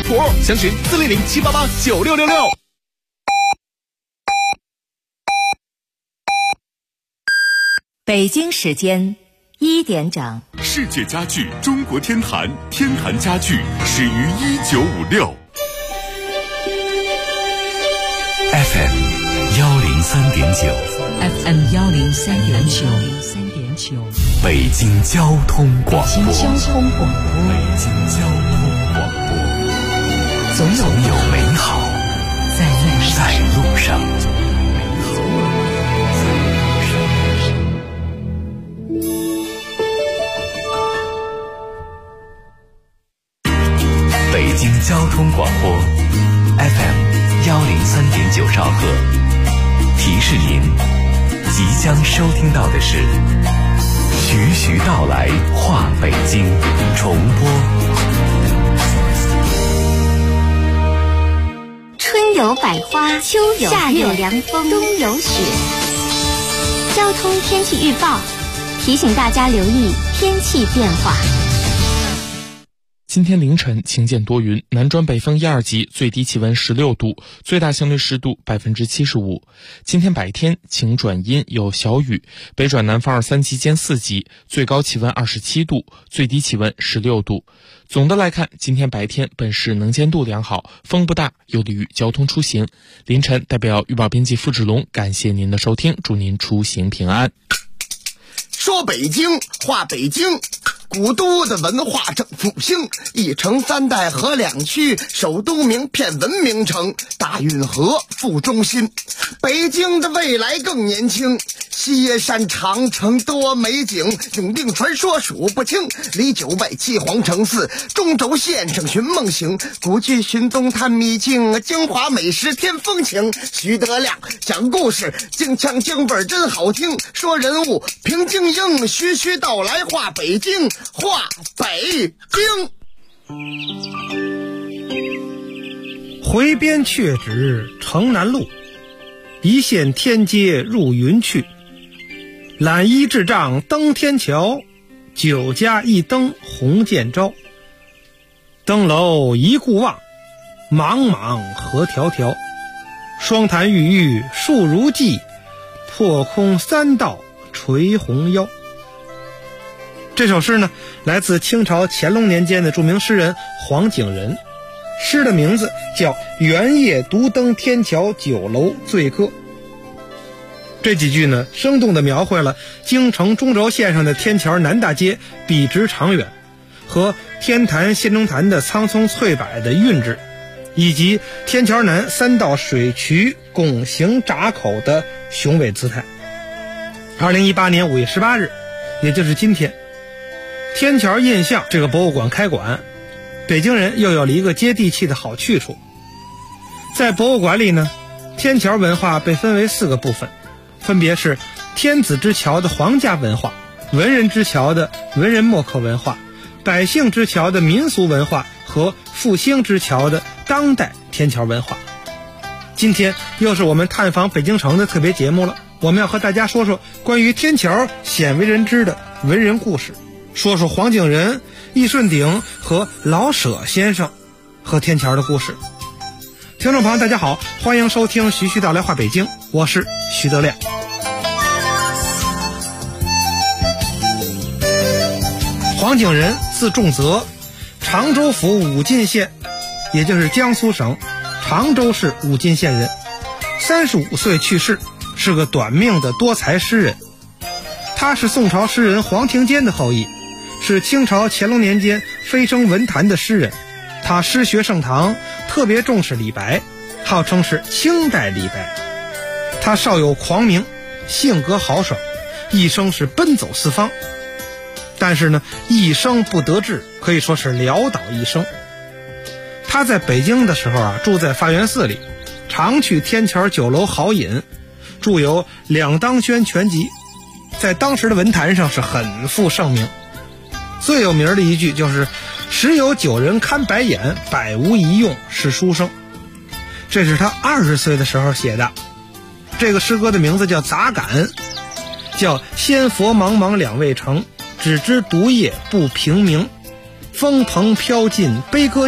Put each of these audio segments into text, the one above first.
图，详询400-788-9666。 北京时间1点整。 世界家具中国天坛，天坛家具始于1956。FM 103.9，FM 103.9， 北京交通广播，总有美好在路上。北京交通广播 FM 103.9兆赫，提示您即将收听到的是徐徐道来话北京重播。 春有百花，秋有夏有凉风，冬有雪。交通天气预报提醒大家留意天气变化。 今天凌晨晴间多云，南转北风1、2级，最低气温16度，最大相对湿度75%。今天白天晴转阴，有小雨，北转南风2、3级间4级，最高气温27度，最低气温16度。总的来看，今天白天本市能见度良好，风不大，有利于交通出行。凌晨代表预报编辑付志龙感谢您的收听，祝您出行平安。 说北京话北京，古都的文化正复兴，一城三代合两区，首都名片文明城，大运河副中心。北京的未来更年轻，西山长城多美景，永定传说数不清，离九外七皇城寺，中轴线上寻梦行，古剧寻踪探秘境，京华美食添风情。徐德亮讲故事，京腔京味真好听，说人物平京英，徐徐道来话北京，话北京。 回边却止城南路，一线天街入云去。揽衣智障登天桥，9家一灯红渐招。登楼一顾望，茫茫河迢迢。双潭郁郁树如寄，破空三道垂红腰。这首诗呢，来自清朝乾隆年间的著名诗人黄景仁，诗的名字叫《元夜独登天桥酒楼醉歌》。这几句呢，生动地描绘了京城中轴线上的天桥南大街笔直长远，和天坛县中坛的苍葱翠柏的韵致，以及天桥南3道水渠拱形闸口的雄伟姿态。2018年5月18日，也就是今天，天桥印象这个博物馆开馆，北京人又有了一个接地气的好去处。在博物馆里呢，天桥文化被分为4个部分，分别是天子之桥的皇家文化，文人之桥的文人墨客文化，百姓之桥的民俗文化和复兴之桥的当代天桥文化。今天又是我们探访北京城的特别节目了，我们要和大家说说关于天桥鲜为人知的文人故事，说说黄景仁、易顺鼎和老舍先生和天桥的故事。听众朋友大家好，欢迎收听徐徐道来话北京，我是徐德亮。黄景仁字仲泽，常州府武进县，也就是江苏省常州市武进县人，35岁去世，是个短命的多才诗人。他是宋朝诗人黄庭坚的后裔，是清朝乾隆年间飞升文坛的诗人。他诗学盛唐，特别重视李白，号称是清代李白。他少有狂名，性格豪爽，一生是奔走四方，但是呢，一生不得志，可以说是潦倒一生。他在北京的时候啊，住在发源寺里，常去天桥酒楼豪饮，著有《两当轩全集》，在当时的文坛上是很负盛名。最有名的一句就是时有9人看白眼，百无一用是书生。这是他20岁的时候写的。这个诗歌的名字叫杂感，叫仙佛茫茫两未成，只知独夜不平明，风蓬飘尽悲歌气，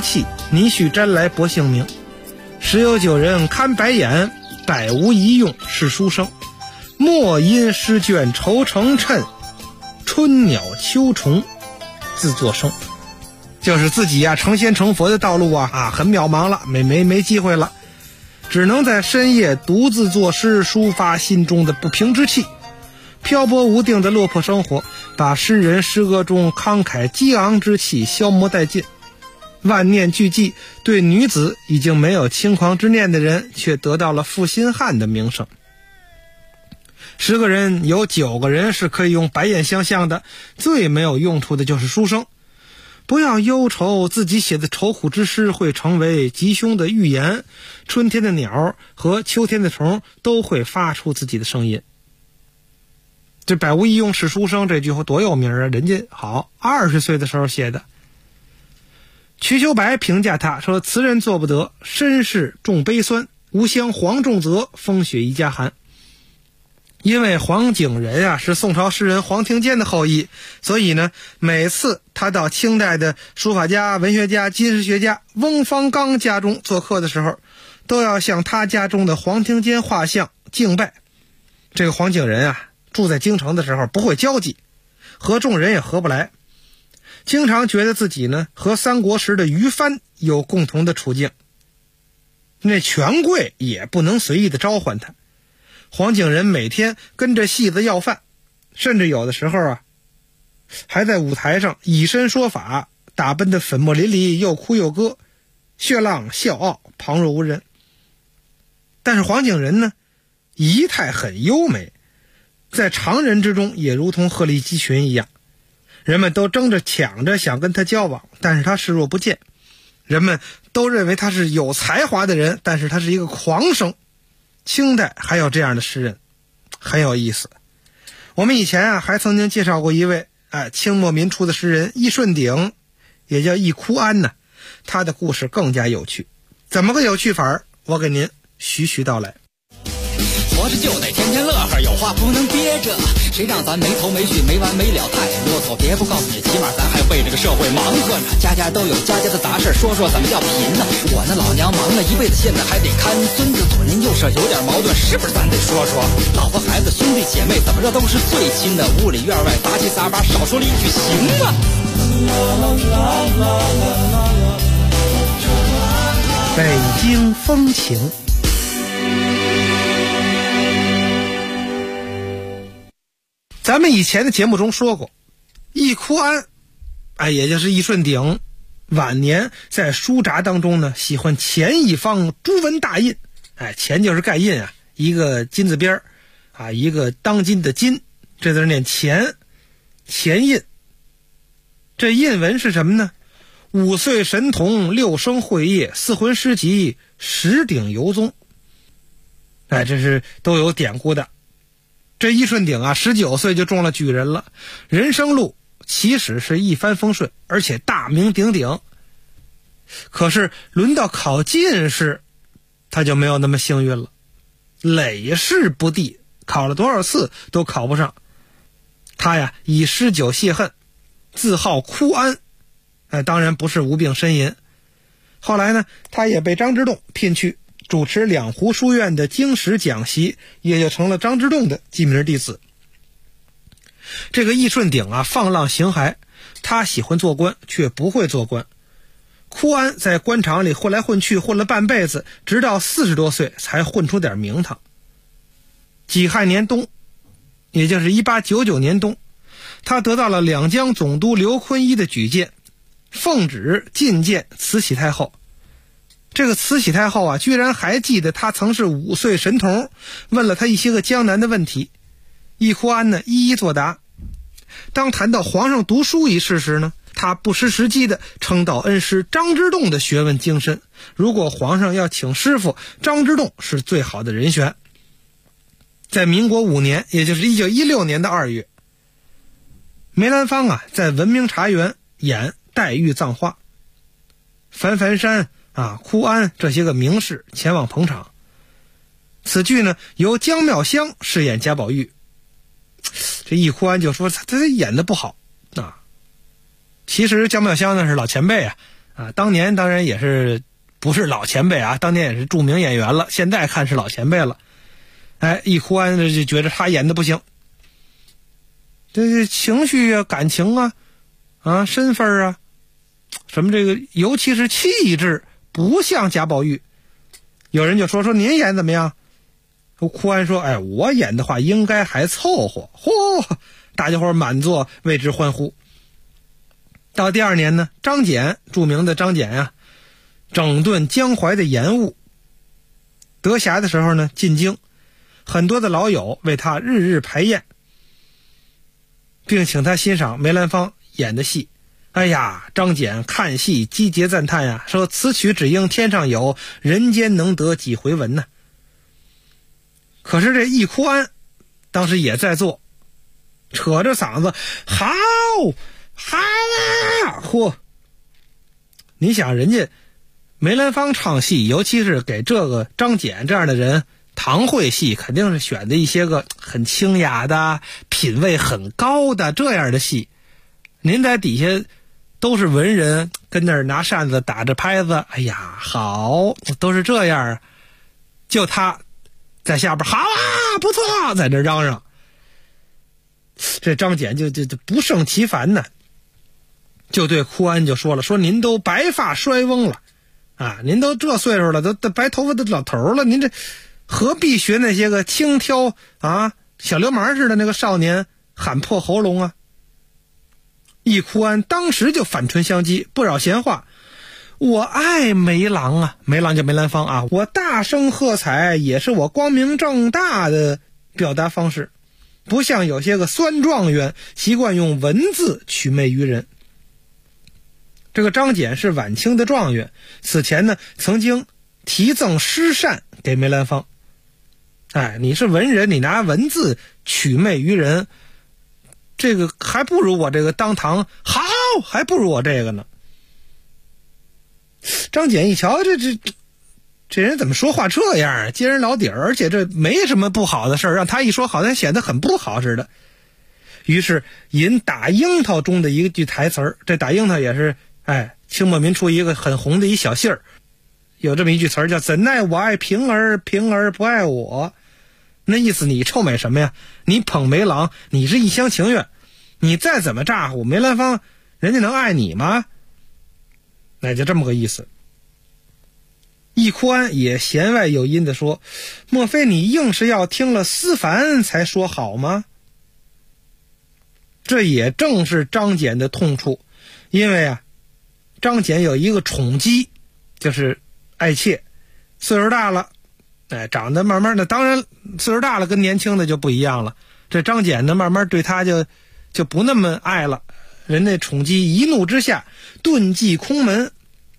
你须瞻来博姓名。十有九人看白眼，百无一用是书生。莫因诗卷愁成谶，春鸟秋虫自作声。就是自己成仙成佛的道路很渺茫了，没机会了，只能在深夜独自作诗，抒发心中的不平之气。漂泊无定的落魄生活，把诗人诗歌中慷慨激昂之气消磨殆尽。万念俱寂，对女子已经没有轻狂之念的人，却得到了负心汉的名声。10个人有9个人是可以用白眼相向的，最没有用处的就是书生。不要忧愁自己写的愁苦之诗会成为吉凶的预言，春天的鸟和秋天的虫都会发出自己的声音。这百无一用是书生这句话多有名啊！人家好20岁的时候写的。瞿秋白评价他说：“词人做不得，身世重悲酸，吾乡黄仲泽，风雪一家寒。”因为黄景仁是宋朝诗人黄庭坚的后裔，所以呢，每次他到清代的书法家、文学家、金石学家翁方刚家中做客的时候，都要向他家中的黄庭坚画像敬拜。这个黄景仁住在京城的时候不会交际，和众人也合不来，经常觉得自己呢和三国时的于藩有共同的处境。那权贵也不能随意的召唤他。黄景仁每天跟着戏子要饭，甚至有的时候还在舞台上以身说法，打扮得粉墨淋漓，又哭又歌，血浪笑傲，旁若无人。但是黄景仁呢，仪态很优美，在常人之中也如同鹤立鸡群一样，人们都争着抢着想跟他交往，但是他视若不见。人们都认为他是有才华的人，但是他是一个狂生。清代还有这样的诗人，很有意思。我们以前还曾经介绍过一位清末民初的诗人易顺鼎，也叫易枯庵呢。他的故事更加有趣，怎么个有趣法？我给您徐徐道来。 活着就得天天乐呵，有话不能憋着，谁让咱没头没绪没完没了太啰嗦。别不告诉你，起码咱还为这个社会忙活着，家家都有家家的杂事，说说怎么叫贫呢？我那老娘忙了一辈子，现在还得看孙子，左邻右舍有点矛盾，是不是咱得说说？老婆孩子兄弟姐妹怎么着都是最亲的，屋里院外杂七杂八，少说了一句行吗？ 北京风情。咱们以前的节目中说过，易枯庵也就是易顺鼎，晚年在书札当中呢，喜欢钱一方朱文大印。钱就是盖印一个金字边一个当今的金，这字念钱，钱印。这印文是什么呢？5岁神童，6生会业，4魂诗集，10鼎游宗。这是都有典故的。这易顺鼎19岁就中了举人了，人生路起始是一帆风顺，而且大名鼎鼎。可是轮到考进士，他就没有那么幸运了，累试不第，考了多少次都考不上。他以诗酒泄恨，自号枯庵，当然不是无病呻吟。后来呢，他也被张之洞聘去主持两湖书院的经史讲习，也就成了张之洞的记名弟子。这个易顺鼎放浪形骸，他喜欢做官却不会做官。枯庵在官场里混来混去，混了半辈子，直到40多岁才混出点名堂。己亥年冬，也就是1899年冬，他得到了两江总督刘坤一的举荐，奉旨觐见慈禧太后。这个慈禧太后居然还记得他曾是5岁神童，问了他一些个江南的问题。易枯庵呢一一作答。当谈到皇上读书一事时呢，他不失时机的称道恩师张之洞的学问精深，如果皇上要请师傅，张之洞是最好的人选。在民国5年，也就是1916年的2月，梅兰芳在文明茶园演黛玉葬花，樊樊山枯庵这些个名士前往捧场。此剧呢由姜妙香饰演贾宝玉。这易枯庵就说他演得不好其实姜妙香呢是老前辈啊，当年当然也是不是老前辈啊，当年也是著名演员了，现在看是老前辈了。哎，易枯安就觉得他演的不行，这情绪啊、感情啊、身份啊，什么这个，尤其是气质不像贾宝玉。有人就说您演怎么样？枯安说：“哎，我演的话应该还凑合。”嚯，大家伙满座为之欢呼。到第二年呢，张謇，著名的张謇啊，整顿江淮的盐务。得暇的时候呢，进京，很多的老友为他日日排宴，并请他欣赏梅兰芳演的戏。哎呀，张謇看戏击节赞叹呀，说此曲只应天上有，人间能得几回闻呢。可是这易枯安当时也在做，扯着嗓子好啊！嚯！你想人家梅兰芳唱戏，尤其是给这个张謇这样的人堂会戏，肯定是选的一些个很清雅的、品味很高的这样的戏。您在底下都是文人，跟那儿拿扇子打着拍子，哎呀，好，都是这样。就他在下边好啊，不错，在这嚷嚷。这张謇就不胜其烦呢，就对枯安就说了，说您都白发衰翁了啊，您都这岁数了，都白头发的老头了，您这何必学那些个轻佻啊小流氓似的那个少年喊破喉咙啊？易枯安当时就反唇相讥，不扰闲话。我爱梅郎啊，梅郎叫梅兰芳啊，我大声喝彩也是我光明正大的表达方式，不像有些个酸状元习惯用文字取媚于人。这个张謇是晚清的状元，此前呢曾经题赠诗扇给梅兰芳。哎，你是文人，你拿文字取媚于人，这个还不如我这个当堂好，还不如我这个呢。张謇一瞧，这人怎么说话这样啊？揭人老底儿，而且这没什么不好的事儿，让他一说好像显得很不好似的。于是引打樱桃中的一句台词儿，这打樱桃也是清末民初一个很红的一小戏儿，有这么一句词儿叫怎奈我爱平儿，平儿不爱我。那意思你臭美什么呀？你捧梅郎，你是一厢情愿，你再怎么咋呼梅兰芳，人家能爱你吗？那就这么个意思。易枯安也弦外有音地说，莫非你硬是要听了思凡才说好吗？这也正是张謇的痛处，因为张謇有一个宠姬，就是爱妾，岁数大了，长得慢慢的，当然岁数大了跟年轻的就不一样了。这张謇呢，慢慢对他就不那么爱了。人那宠姬一怒之下遁迹空门，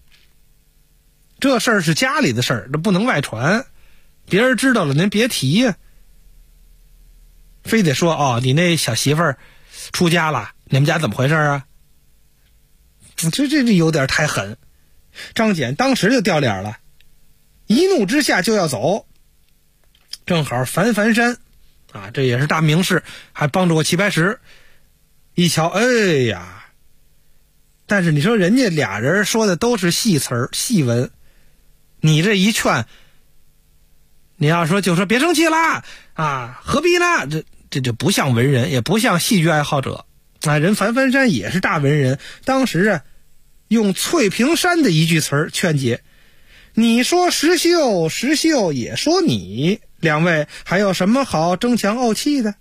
这事儿是家里的事儿，这不能外传，别人知道了您别提呀。非得说你那小媳妇儿出家了，你们家怎么回事啊？这有点太狠。张謇当时就掉脸了，一怒之下就要走。正好樊樊山这也是大名士，还帮助过齐白石。一瞧，哎呀！但是你说人家俩人说的都是戏词儿、戏文，你这一劝，你要说就说别生气啦何必呢？这就不像文人，也不像戏剧爱好者人樊樊山也是大文人，当时用翠屏山的一句词儿劝解：你说石秀，石秀也说你，两位还有什么好争强怄气的？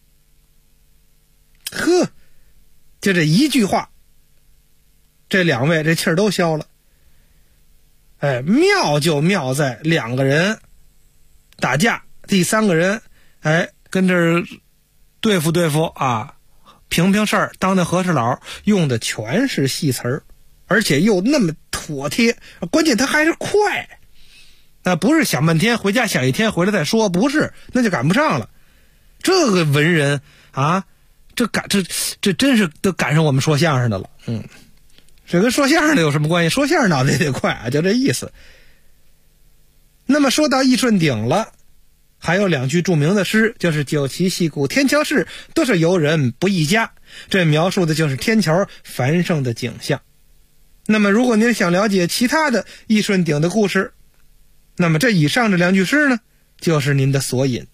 呵，就这一句话，这两位这气儿都消了。妙就妙在两个人打架，第三个人跟这儿对付对付平平事儿，当和事佬，用的全是戏词儿，而且又那么妥帖，关键他还是快。不是想半天回家想一天回来再说，不是，那就赶不上了。这个文人这真是都赶上我们说相声的了。这跟说相声的有什么关系？说相声脑子也得快就这意思。那么说到义顺鼎了，还有两句著名的诗，就是酒旗戏鼓天桥事，都是游人不一家。这描述的就是天桥繁盛的景象。 那么如果您想了解其他的义顺鼎的故事，那么这以上这2句诗呢，就是您的索引。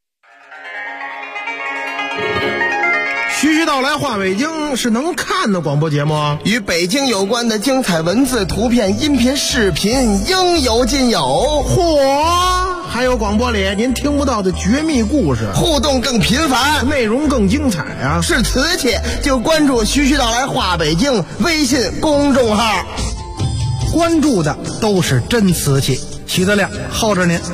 徐徐道来话北京是能看的广播节目， 与北京有关的精彩文字、图片、音频、视频应有尽有。 嚯，还有广播里您听不到的绝密故事， 互动更频繁， 内容更精彩啊！ 是瓷器就关注徐徐道来话北京微信公众号， 关注的都是真瓷器。徐德亮候着您。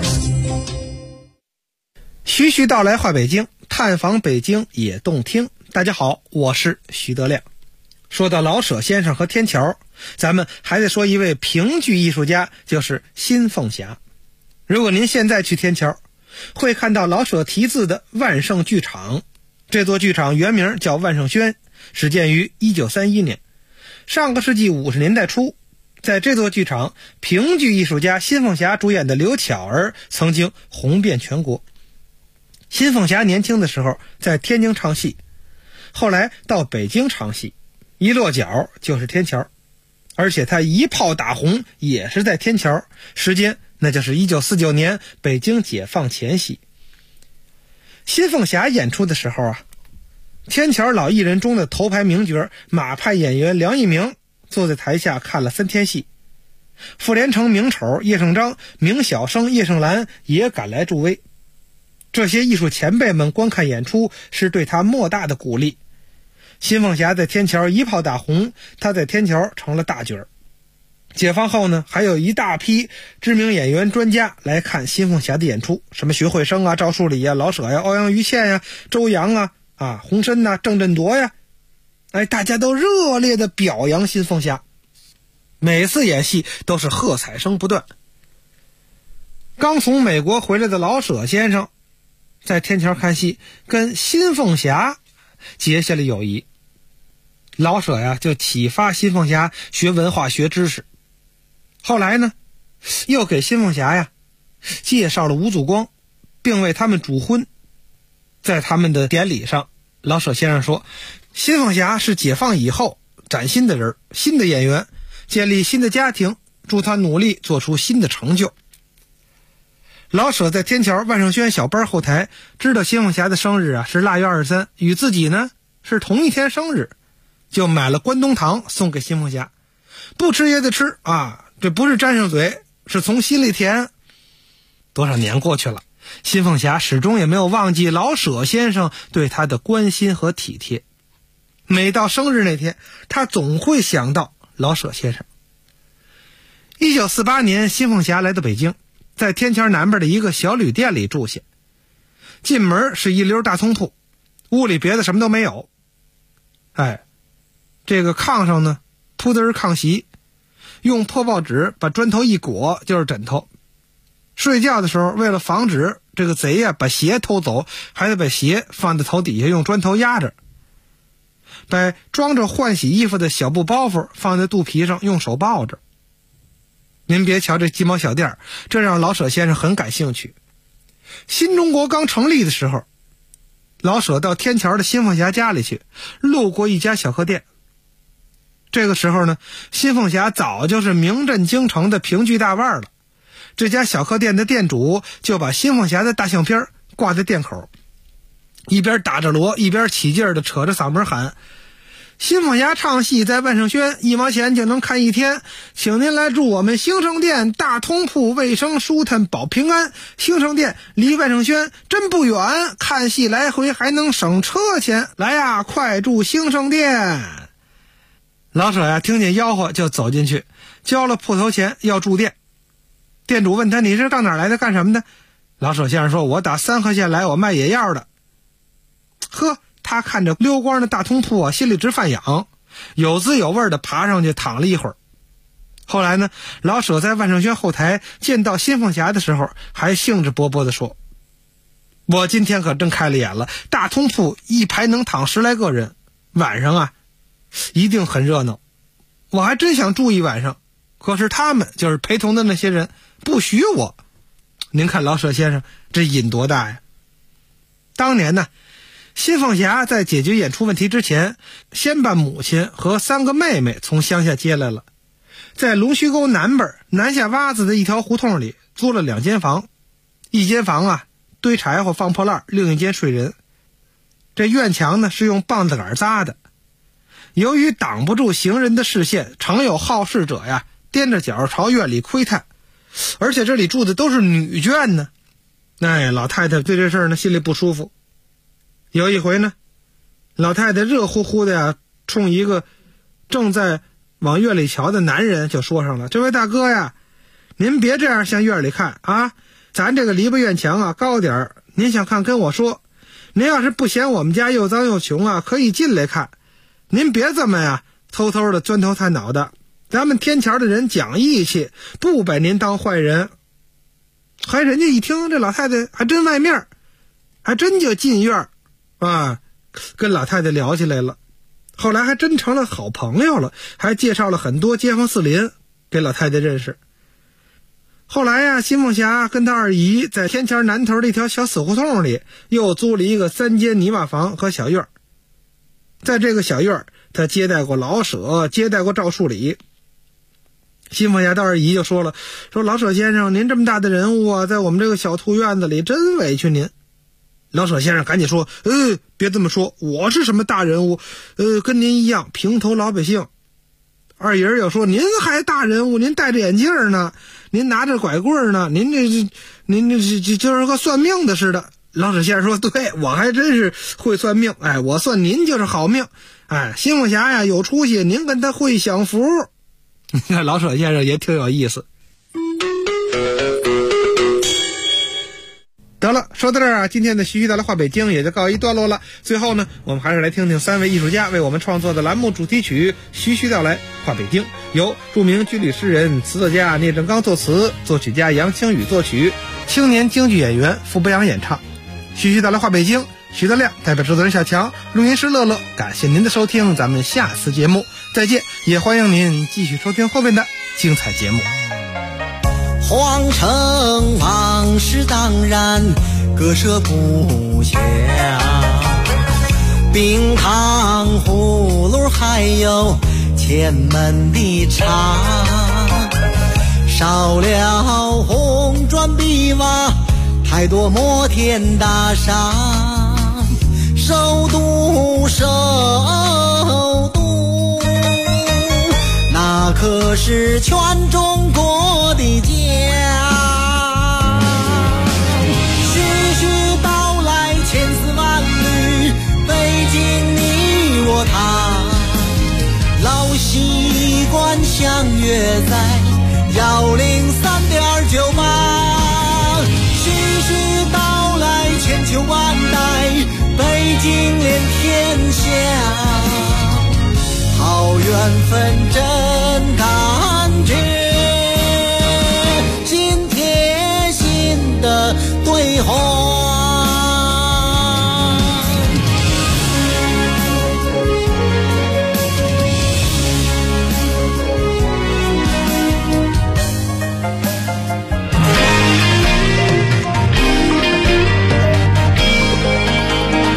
徐徐道来话北京，探访北京也动听。大家好，我是徐德亮。说到老舍先生和天桥，咱们还得说一位评剧艺术家，就是辛凤霞。如果您现在去天桥，会看到老舍题字的万盛剧场。这座剧场原名叫万盛轩，始建于1931年。上个世纪50年代初，在这座剧场，评剧艺术家辛凤霞主演的刘巧儿曾经红遍全国。辛凤霞年轻的时候在天津唱戏，后来到北京唱戏，一落脚就是天桥，而且他一炮打红也是在天桥，时间那就是1949年北京解放前夕。辛凤霞演出的时候啊，天桥老艺人中的头牌名角马派演员梁一鸣坐在台下看了3天戏，傅连城名丑叶圣章、名小生叶圣兰也赶来助威。这些艺术前辈们观看演出是对他莫大的鼓励。辛凤霞在天桥一炮打红，他在天桥成了大角儿。解放后呢，还有一大批知名演员专家来看辛凤霞的演出，什么徐慧生啊、赵树理啊、老舍呀、欧阳予倩呀、周扬啊、洪深呐、郑振铎呀，大家都热烈的表扬辛凤霞，每次演戏都是喝彩声不断。刚从美国回来的老舍先生在天桥看戏，跟辛凤霞结下了友谊。老舍呀就启发辛凤霞学文化学知识，后来呢又给辛凤霞呀介绍了吴祖光，并为他们主婚。在他们的典礼上，老舍先生说，辛凤霞是解放以后崭新的人，新的演员，建立新的家庭，祝他努力做出新的成就。老舍在天桥万盛轩小班后台知道辛凤霞的生日啊是腊月23，与自己呢是同一天生日，就买了关东糖送给辛凤霞。不吃也得吃啊，这不是沾上嘴，是从心里甜。多少年过去了，辛凤霞始终也没有忘记老舍先生对她的关心和体贴。每到生日那天，她总会想到老舍先生。1948年，辛凤霞来到北京，在天桥南边的一个小旅店里住下。进门是一溜大通铺，屋里别的什么都没有。这个炕上呢铺的是炕席，用破报纸把砖头一裹就是枕头。睡觉的时候，为了防止这个贼把鞋偷走，还得把鞋放在头底下用砖头压着，把装着换洗衣服的小布包袱放在肚皮上用手抱着。您别瞧这鸡毛小店，这让老舍先生很感兴趣。新中国刚成立的时候，老舍到天桥的辛凤霞家里去，路过一家小客店。这个时候呢，辛凤霞早就是名震京城的评剧大腕了。这家小客店的店主就把辛凤霞的大相片挂在店口，一边打着锣，一边起劲儿的扯着嗓门喊，辛凤霞唱戏在万盛轩1毛钱就能看1天，请您来住我们兴盛店大通铺，卫生舒坦保平安。兴盛店离万盛轩真不远，看戏来回还能省车钱，来呀，快住兴盛店。老舍呀听见吆喝就走进去，交了铺头钱要住店。店主问他，你是到哪儿来的，干什么的？老舍先生说，我打3河县来，我卖野药的。呵，他看着溜光的大通铺啊，心里直犯痒，有滋有味的爬上去躺了一会儿。后来呢，老舍在万盛轩后台见到辛凤霞的时候，还兴致勃勃地说，我今天可真开了眼了，大通铺一排能躺10来个人，晚上啊一定很热闹，我还真想住一晚上，可是他们就是陪同的那些人不许我。您看老舍先生这瘾多大呀。当年呢，辛凤霞在解决演出问题之前，先把母亲和3个妹妹从乡下接来了， 在龙须沟南边南下洼子的一条胡同里租了2间房，一间房啊堆柴火放破烂，另一间睡人。这院墙呢是用棒子杆扎的，由于挡不住行人的视线，常有好事者呀踮着脚朝院里窥探，而且这里住的都是女眷呢。老太太对这事儿呢心里不舒服。有一回呢，老太太热乎乎的呀冲一个正在往院里瞧的男人就说上了：“这位大哥呀，您别这样向院里看啊，咱这个篱笆院墙啊高点儿，您想看跟我说，您要是不嫌我们家又脏又穷啊，可以进来看，您别这么呀偷偷的钻头探脑的，咱们天桥的人讲义气，不把您当坏人。”还人家一听这老太太还真外面，还真就进院啊，跟老太太聊起来了。后来还真成了好朋友了，还介绍了很多街坊四邻给老太太认识。后来呀，辛凤霞跟她二姨在天桥南头的一条小死胡同里又租了一个3间泥瓦房和小院。在这个小院，她接待过老舍，接待过赵树理。辛凤霞的二姨就说了：“说老舍先生，您这么大的人物啊，在我们这个小兔院子里真委屈您。”老舍先生赶紧说：“别这么说，我是什么大人物？跟您一样平头老百姓。”二姨又说：“您还大人物，您戴着眼镜呢，您拿着拐棍呢，您这就是个算命的似的。”老舍先生说：“对，我还真是会算命，我算您就是好命。辛凤霞呀有出息，您跟他会享福。”你看老舍先生也挺有意思。得了，说到这儿啊，今天的徐徐道来话北京也就告一段落了。最后呢，我们还是来听听3位艺术家为我们创作的栏目主题曲《徐徐道来话北京》，由著名军旅诗人、词作家聂政刚作词，作曲家杨清宇作曲，青年京剧演员傅博阳演唱。徐徐道来话北京，徐德亮代表制作人小强，录音师乐乐，感谢您的收听，咱们下次节目再见，也欢迎您继续收听后面的精彩节目。 皇城往事当然割舍不下，冰糖葫芦还有前门的茶，少了红砖碧瓦，太多摩天大厦，首都那可是全中国的家。徐徐道来千丝万缕，北京你我他，老习惯相约在103.98。徐徐道来千秋万代，北京连天下，好缘分真感觉，心贴心的对话。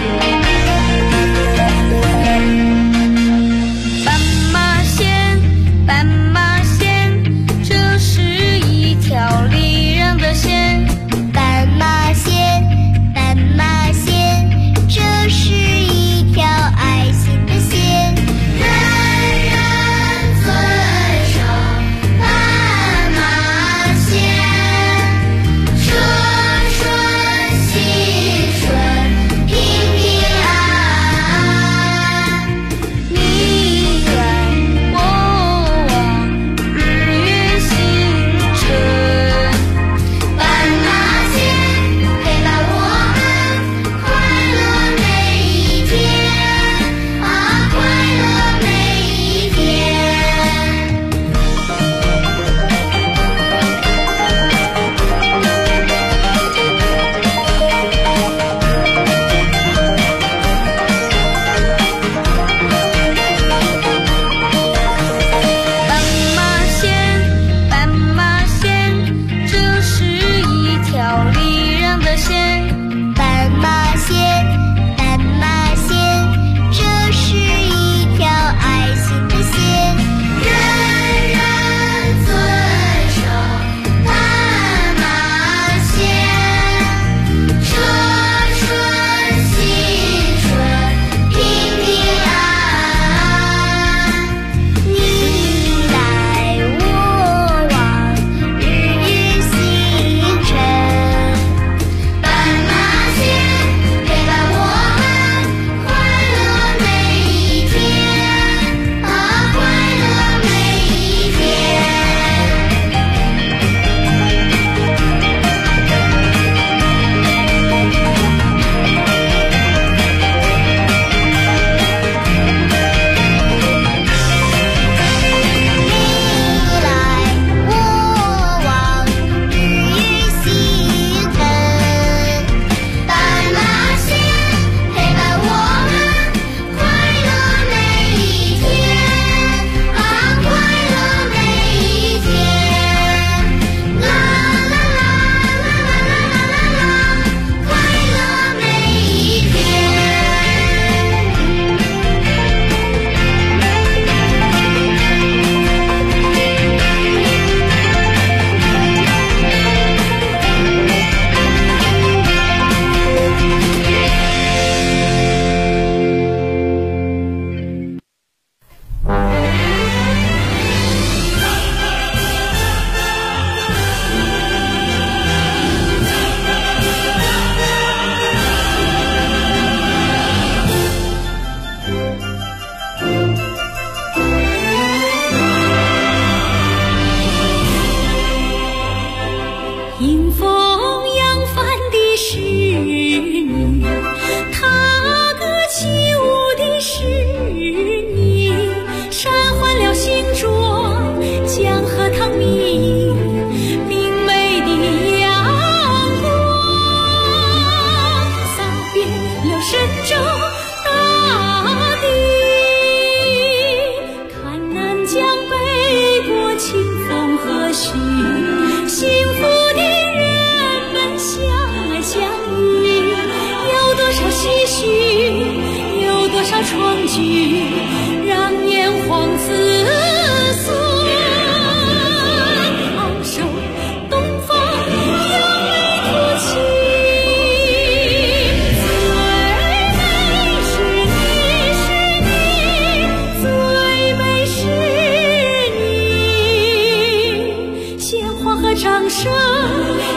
斑马线迎风扬帆的是你，踏歌起舞的是你，闪换了星浊，江河淌明明媚的阳光，洒遍了神州大地，看南江北国清风和煦，幸福的人们相爱相依，有多少唏嘘，有多少创举，让炎黄子孙昂首东方扬眉吐气。最美是你，鲜花和掌声